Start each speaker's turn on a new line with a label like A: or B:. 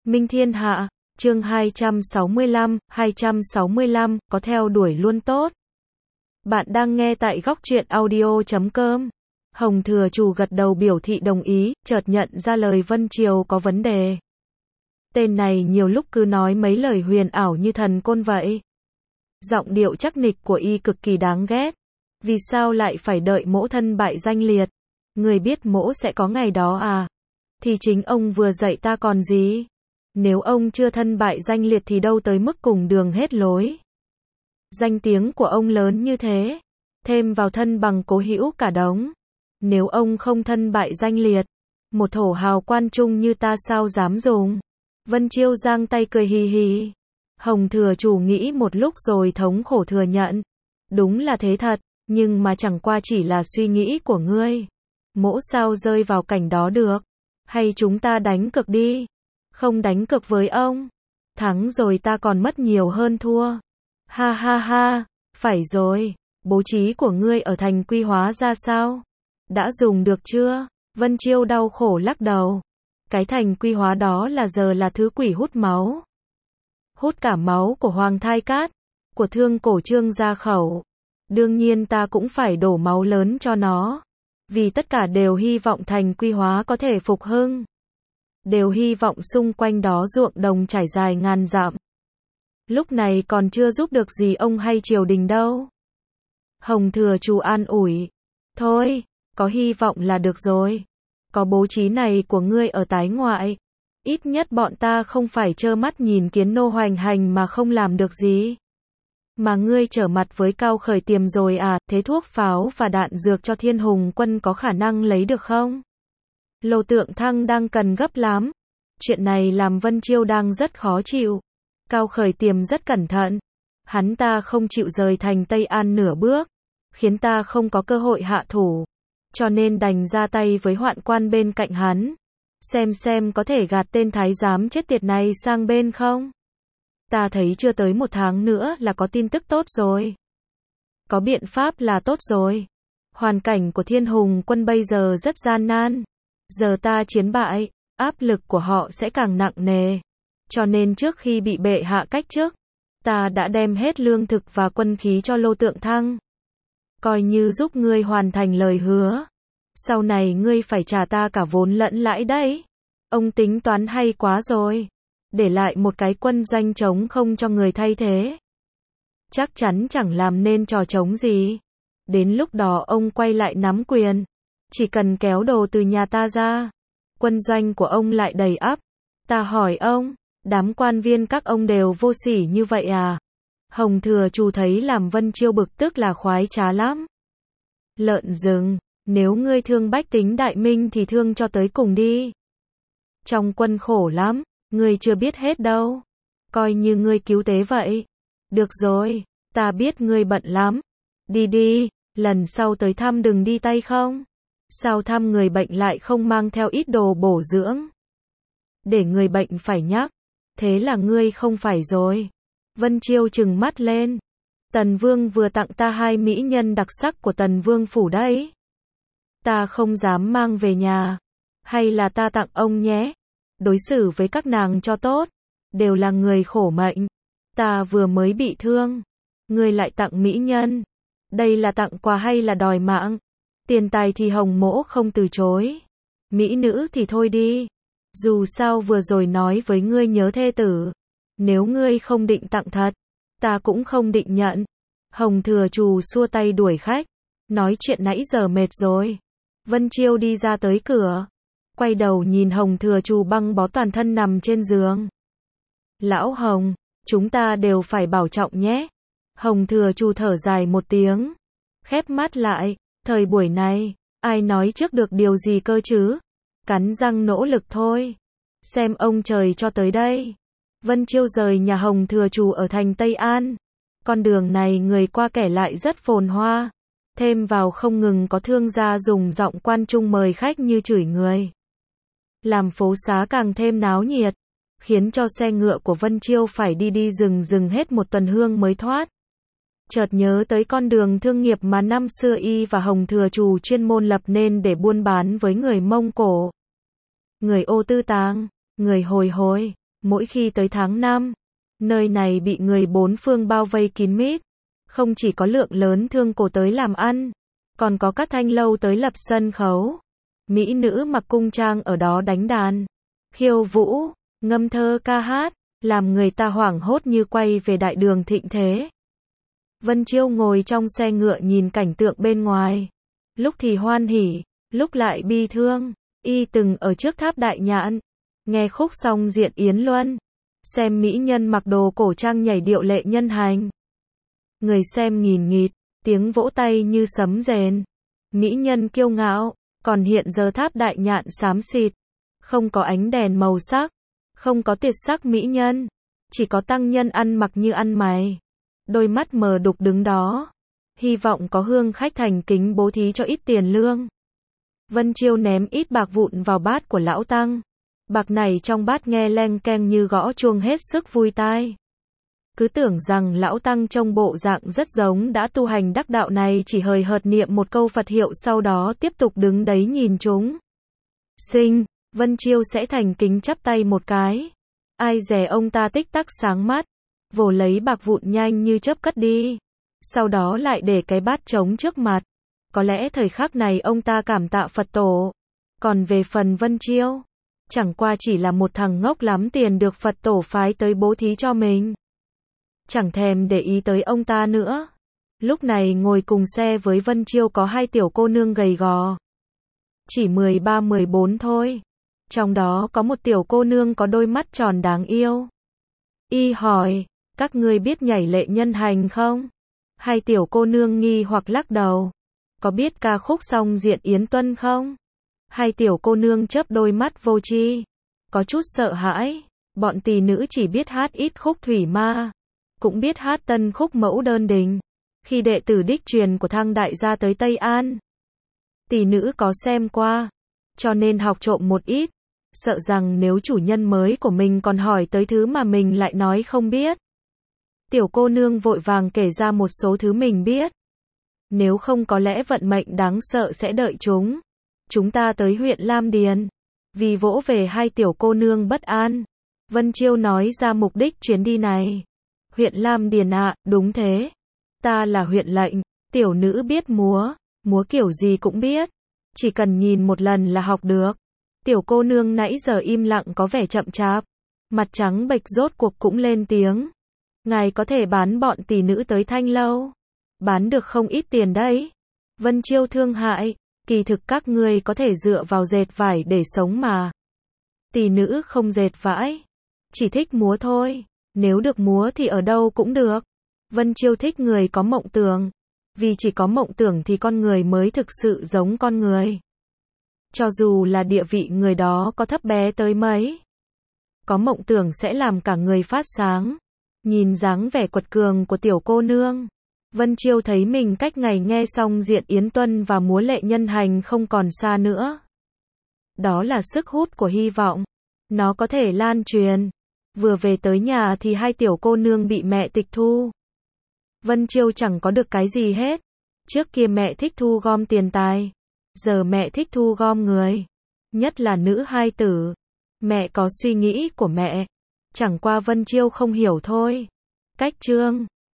A: Minh Thiên Hạ, chương 265, có theo đuổi luôn tốt. Bạn đang nghe tại góc truyện audio.com. Hồng Thừa Trù gật đầu biểu thị đồng ý, chợt nhận ra lời Vân Triều có vấn đề. Tên này nhiều lúc cứ nói mấy lời huyền ảo như thần côn vậy. Giọng điệu chắc nịch của y cực kỳ đáng ghét. Vì sao lại phải đợi mỗ thân bại danh liệt? Người biết mỗ sẽ có ngày đó à? Thì chính ông vừa dạy ta còn gì? Nếu ông chưa thân bại danh liệt thì đâu tới mức cùng đường hết lối. Danh tiếng của ông lớn như thế, thêm vào thân bằng cố hữu cả đống. Nếu ông không thân bại danh liệt, một thổ hào quan trung như ta sao dám dùng? Vân Chiêu giang tay cười hì hì. Hồng Thừa Trù nghĩ một lúc rồi thống khổ thừa nhận. Đúng là thế thật, nhưng mà chẳng qua chỉ là suy nghĩ của ngươi. Mỗ sao rơi vào cảnh đó được? Hay chúng ta đánh cược đi? Không đánh cược với ông. Thắng rồi ta còn mất nhiều hơn thua. Ha ha ha, phải rồi. Bố trí của ngươi ở thành Quy Hóa ra sao? Đã dùng được chưa? Vân Chiêu đau khổ lắc đầu. Cái thành Quy Hóa đó là giờ là thứ quỷ hút máu. Hút cả máu của Hoàng Thai Cát, của Thương Cổ Trương Gia Khẩu. Đương nhiên ta cũng phải đổ máu lớn cho nó. Vì tất cả đều hy vọng thành Quy Hóa có thể phục hưng. Đều hy vọng xung quanh đó ruộng đồng trải dài ngàn dặm. Lúc này còn chưa giúp được gì ông hay triều đình đâu. Hồng Thừa Trù an ủi. Thôi, có hy vọng là được rồi. Có bố trí này của ngươi ở tái ngoại. Ít nhất bọn ta không phải trơ mắt nhìn Kiến Nô hoành hành mà không làm được gì. Mà ngươi trở mặt với Cao Khởi Tiềm rồi à, thế thuốc pháo và đạn dược cho Thiên Hùng quân có khả năng lấy được không? Lô Tượng Thăng đang cần gấp lắm. Chuyện này làm Vân Chiêu đang rất khó chịu. Cao Khởi Tiềm rất cẩn thận. Hắn ta không chịu rời thành Tây An nửa bước, khiến ta không có cơ hội hạ thủ. Cho nên đành ra tay với hoạn quan bên cạnh hắn. Xem có thể gạt tên thái giám chết tiệt này sang bên không? Ta thấy chưa tới 1 tháng nữa là có tin tức tốt rồi. Có biện pháp là tốt rồi. Hoàn cảnh của Thiên Hùng quân bây giờ rất gian nan. Giờ ta chiến bại, áp lực của họ sẽ càng nặng nề. Cho nên trước khi bị bệ hạ cách chức, ta đã đem hết lương thực và quân khí cho Lô Tượng Thăng. Coi như giúp ngươi hoàn thành lời hứa. Sau này ngươi phải trả ta cả vốn lẫn lãi đấy. Ông tính toán hay quá rồi. Để lại một cái quân doanh trống không cho người thay thế. Chắc chắn chẳng làm nên trò trống gì. Đến lúc đó ông quay lại nắm quyền. Chỉ cần kéo đồ từ nhà ta ra. Quân doanh của ông lại đầy ắp. Ta hỏi ông, đám quan viên các ông đều vô sỉ như vậy à? Hồng Thừa Trù thấy làm Vân Chiêu bực tức là khoái trá lắm. Lợn rừng, nếu ngươi thương bách tính đại minh thì thương cho tới cùng đi. Trong quân khổ lắm, ngươi chưa biết hết đâu. Coi như ngươi cứu tế vậy. Được rồi, ta biết ngươi bận lắm. Đi đi, lần sau tới thăm đừng đi tay không. Sao thăm người bệnh lại không mang theo ít đồ bổ dưỡng? Để người bệnh phải nhắc. Thế là ngươi không phải rồi. Vân Chiêu trừng mắt lên. Tần Vương vừa tặng ta 2 mỹ nhân đặc sắc của Tần Vương phủ đấy. Ta không dám mang về nhà. Hay là ta tặng ông nhé? Đối xử với các nàng cho tốt. Đều là người khổ mệnh. Ta vừa mới bị thương. Ngươi lại tặng mỹ nhân. Đây là tặng quà hay là đòi mạng? Tiền tài thì Hồng mỗ không từ chối. Mỹ nữ thì thôi đi. Dù sao vừa rồi nói với ngươi nhớ thê tử. Nếu ngươi không định tặng thật, ta cũng không định nhận. Hồng Thừa Trù xua tay đuổi khách. Nói chuyện nãy giờ mệt rồi. Vân Chiêu đi ra tới cửa. Quay đầu nhìn Hồng Thừa Trù băng bó toàn thân nằm trên giường. Lão Hồng, chúng ta đều phải bảo trọng nhé. Hồng Thừa Trù thở dài một tiếng. Khép mắt lại. Thời buổi này, ai nói trước được điều gì cơ chứ? Cắn răng nỗ lực thôi. Xem ông trời cho tới đây. Vân Chiêu rời nhà Hồng Thừa Trù ở thành Tây An. Con đường này người qua kẻ lại rất phồn hoa. Thêm vào không ngừng có thương gia dùng giọng quan trung mời khách như chửi người. Làm phố xá càng thêm náo nhiệt. Khiến cho xe ngựa của Vân Chiêu phải đi rừng hết 1 tuần hương mới thoát. Chợt nhớ tới con đường thương nghiệp mà năm xưa y và Hồng Thừa Trù chuyên môn lập nên để buôn bán với người Mông Cổ. Người Ô Tư Tàng, người Hồi Hồi, Mỗi khi tới tháng 5, nơi này bị người bốn phương bao vây kín mít. Không chỉ có lượng lớn thương cổ tới làm ăn, còn có các thanh lâu tới lập sân khấu. Mỹ nữ mặc cung trang ở đó đánh đàn, khiêu vũ, ngâm thơ ca hát, làm người ta hoảng hốt như quay về đại đường thịnh thế. Vân Chiêu ngồi trong xe ngựa nhìn cảnh tượng bên ngoài. Lúc thì hoan hỉ, lúc lại bi thương. Y từng ở trước tháp Đại Nhạn, nghe khúc song diện Yến Luân, xem mỹ nhân mặc đồ cổ trang nhảy điệu lệ nhân hành. Người xem nghìn nghịt, tiếng vỗ tay như sấm rền. Mỹ nhân kiêu ngạo, còn hiện giờ tháp Đại Nhạn xám xịt, không có ánh đèn màu sắc, không có tuyệt sắc mỹ nhân, chỉ có tăng nhân ăn mặc như ăn mày, đôi mắt mờ đục đứng đó, hy vọng có hương khách thành kính bố thí cho ít tiền lương. Vân Chiêu ném ít bạc vụn vào bát của lão tăng. Bạc này trong bát nghe leng keng như gõ chuông hết sức vui tai. Cứ tưởng rằng lão tăng trông bộ dạng rất giống đã tu hành đắc đạo này chỉ hời hợt niệm một câu Phật hiệu sau đó tiếp tục đứng đấy nhìn chúng. Vân Chiêu sẽ thành kính chắp tay một cái. Ai dè ông ta tích tắc sáng mắt, vồ lấy bạc vụn nhanh như chớp cất đi. Sau đó lại để cái bát trống trước mặt. Có lẽ thời khắc này ông ta cảm tạ Phật tổ. Còn về phần Vân Chiêu, chẳng qua chỉ là một thằng ngốc lắm tiền được Phật tổ phái tới bố thí cho mình. Chẳng thèm để ý tới ông ta nữa. Lúc này ngồi cùng xe với Vân Chiêu có hai tiểu cô nương gầy gò. Chỉ 13-14 thôi. Trong đó có một tiểu cô nương có đôi mắt tròn đáng yêu. Y hỏi, các ngươi biết nhảy lệ nhân hành không? Hai tiểu cô nương nghi hoặc lắc đầu. Có biết ca khúc song diện Yến Tuân không? Hai tiểu cô nương chớp đôi mắt vô tri, có chút sợ hãi. Bọn tỷ nữ chỉ biết hát ít khúc thủy ma, cũng biết hát tân khúc mẫu đơn đình. Khi đệ tử đích truyền của Thăng đại gia tới Tây An, tỷ nữ có xem qua, cho nên học trộm một ít, sợ rằng nếu chủ nhân mới của mình còn hỏi tới thứ mà mình lại nói không biết. Tiểu cô nương vội vàng kể ra một số thứ mình biết. Nếu không có lẽ vận mệnh đáng sợ sẽ đợi chúng. Chúng ta tới huyện Lam Điền. Vì vỗ về hai tiểu cô nương bất an, Vân Chiêu nói ra mục đích chuyến đi này. Huyện Lam Điền ạ, đúng thế. Ta là huyện lệnh. Tiểu nữ biết múa, múa kiểu gì cũng biết. Chỉ cần nhìn một lần là học được. Tiểu cô nương nãy giờ im lặng có vẻ chậm chạp, mặt trắng bệch rốt cuộc cũng lên tiếng. Ngài có thể bán bọn tỷ nữ tới Thanh lâu. Bán được không ít tiền đấy. Vân Chiêu thương hại, kỳ thực các ngươi có thể dựa vào dệt vải để sống mà. Tỷ nữ không dệt vải, chỉ thích múa thôi. Nếu được múa thì ở đâu cũng được. Vân Chiêu thích người có mộng tưởng. Vì chỉ có mộng tưởng thì con người mới thực sự giống con người. Cho dù là địa vị người đó có thấp bé tới mấy, có mộng tưởng sẽ làm cả người phát sáng. Nhìn dáng vẻ quật cường của tiểu cô nương, Vân Chiêu thấy mình cách ngày nghe xong diện Yến Tuân và múa lệ nhân hành không còn xa nữa. Đó là sức hút của hy vọng. Nó có thể lan truyền. Vừa về tới nhà thì hai tiểu cô nương bị mẹ tịch thu. Vân Chiêu chẳng có được cái gì hết. Trước kia mẹ thích thu gom tiền tài. Giờ mẹ thích thu gom người. Nhất là nữ hai tử. Mẹ có suy nghĩ của mẹ. Chẳng qua Vân Chiêu không hiểu thôi. Cách chương